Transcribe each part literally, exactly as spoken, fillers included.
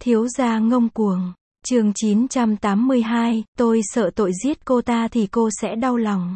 Thiếu gia ngông cuồng. Chương chín trăm tám mươi hai, tôi sợ tội giết cô ta thì cô sẽ đau lòng.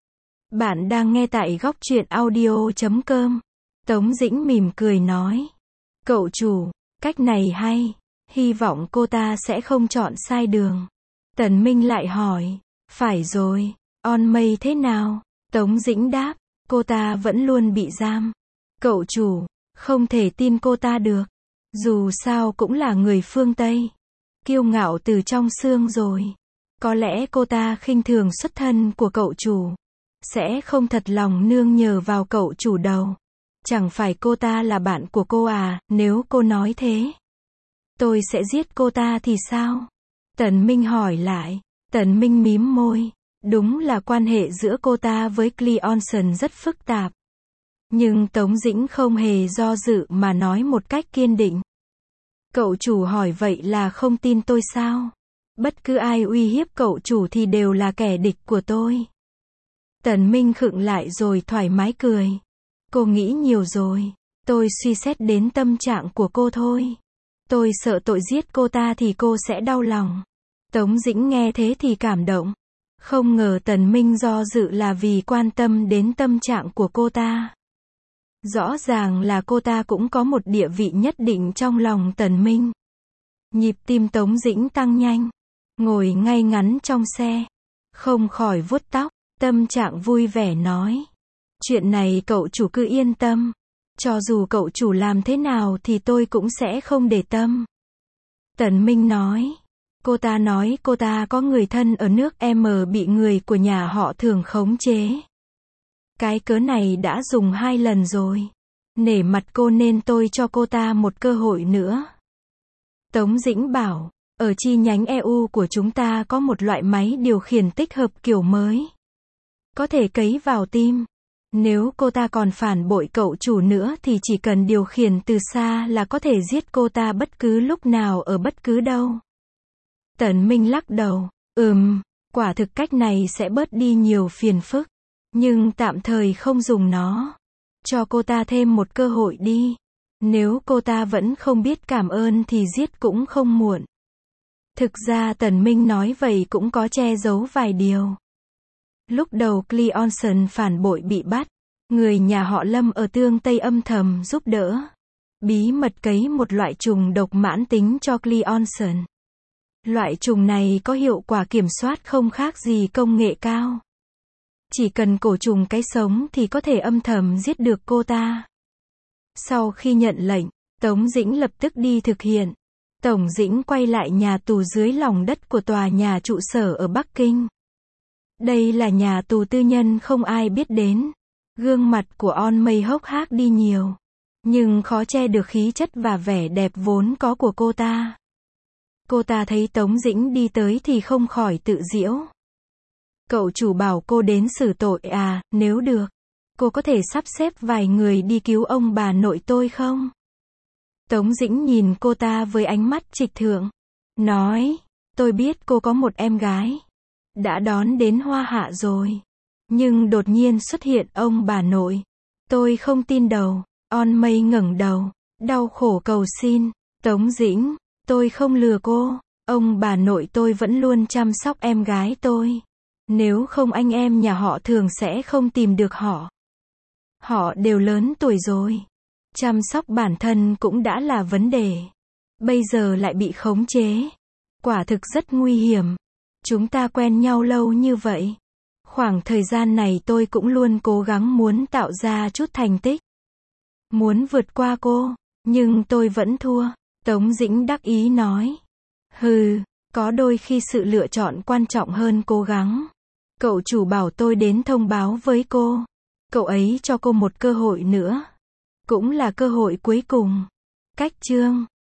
Bạn đang nghe tại góc truyện audio chấm com. Tống Dĩnh mỉm cười nói. Cậu chủ, cách này hay. Hy vọng cô ta sẽ không chọn sai đường. Tần Minh lại hỏi. Phải rồi, On Mây thế nào? Tống Dĩnh đáp. Cô ta vẫn luôn bị giam. Cậu chủ, không thể tin cô ta được. Dù sao cũng là người phương Tây. Kiêu ngạo từ trong xương rồi. Có lẽ cô ta khinh thường xuất thân của cậu chủ. Sẽ không thật lòng nương nhờ vào cậu chủ đâu. Chẳng phải cô ta là bạn của cô à, nếu cô nói thế. Tôi sẽ giết cô ta thì sao? Tần Minh hỏi lại. Tần Minh mím môi. Đúng là quan hệ giữa cô ta với Cleonson rất phức tạp. Nhưng Tống Dĩnh không hề do dự mà nói một cách kiên định. Cậu chủ hỏi vậy là không tin tôi sao? Bất cứ ai uy hiếp cậu chủ thì đều là kẻ địch của tôi. Tần Minh khựng lại rồi thoải mái cười. Cô nghĩ nhiều rồi. Tôi suy xét đến tâm trạng của cô thôi. Tôi sợ tội giết cô ta thì cô sẽ đau lòng. Tống Dĩnh nghe thế thì cảm động. Không ngờ Tần Minh do dự là vì quan tâm đến tâm trạng của cô ta. Rõ ràng là cô ta cũng có một địa vị nhất định trong lòng Tần Minh. Nhịp tim Tống Dĩnh tăng nhanh. Ngồi ngay ngắn trong xe. Không khỏi vuốt tóc. Tâm trạng vui vẻ nói. Chuyện này cậu chủ cứ yên tâm. Cho dù cậu chủ làm thế nào thì tôi cũng sẽ không để tâm. Tần Minh nói. Cô ta nói cô ta có người thân ở nước M bị người của nhà họ Thường khống chế. Cái cớ này đã dùng hai lần rồi. Nể mặt cô nên tôi cho cô ta một cơ hội nữa. Tống Dĩnh bảo, ở chi nhánh E U của chúng ta có một loại máy điều khiển tích hợp kiểu mới. Có thể cấy vào tim. Nếu cô ta còn phản bội cậu chủ nữa thì chỉ cần điều khiển từ xa là có thể giết cô ta bất cứ lúc nào ở bất cứ đâu. Tần Minh lắc đầu. Ừm, quả thực cách này sẽ bớt đi nhiều phiền phức. Nhưng tạm thời không dùng nó. Cho cô ta thêm một cơ hội đi. Nếu cô ta vẫn không biết cảm ơn thì giết cũng không muộn. Thực ra Tần Minh nói vậy cũng có che giấu vài điều. Lúc đầu Cleonson phản bội bị bắt. Người nhà họ Lâm ở Tương Tây âm thầm giúp đỡ. Bí mật cấy một loại trùng độc mãn tính cho Cleonson. Loại trùng này có hiệu quả kiểm soát không khác gì công nghệ cao. Chỉ cần cổ trùng cái sống thì có thể âm thầm giết được cô ta. Sau khi nhận lệnh, Tống Dĩnh lập tức đi thực hiện. Tổng Dĩnh quay lại nhà tù dưới lòng đất của tòa nhà trụ sở ở Bắc Kinh. Đây là nhà tù tư nhân không ai biết đến. Gương mặt của On Mây hốc hác đi nhiều. Nhưng khó che được khí chất và vẻ đẹp vốn có của cô ta. Cô ta thấy Tống Dĩnh đi tới thì không khỏi tự giễu. Cậu chủ bảo cô đến xử tội à, nếu được. Cô có thể sắp xếp vài người đi cứu ông bà nội tôi không? Tống Dĩnh nhìn cô ta với ánh mắt trịch thượng. Nói, tôi biết cô có một em gái. Đã đón đến Hoa Hạ rồi. Nhưng đột nhiên xuất hiện ông bà nội. Tôi không tin đâu. On Mây ngẩng đầu. Đau khổ cầu xin. Tống Dĩnh, tôi không lừa cô. Ông bà nội tôi vẫn luôn chăm sóc em gái tôi. Nếu không anh em nhà họ Thường sẽ không tìm được họ. Họ đều lớn tuổi rồi. Chăm sóc bản thân cũng đã là vấn đề. Bây giờ lại bị khống chế. Quả thực rất nguy hiểm. Chúng ta quen nhau lâu như vậy. Khoảng thời gian này tôi cũng luôn cố gắng muốn tạo ra chút thành tích. Muốn vượt qua cô. Nhưng tôi vẫn thua. Tống Dĩnh đắc ý nói. Hừ, có đôi khi sự lựa chọn quan trọng hơn cố gắng. Cậu chủ bảo tôi đến thông báo với cô. Cậu ấy cho cô một cơ hội nữa. Cũng là cơ hội cuối cùng. Cách chương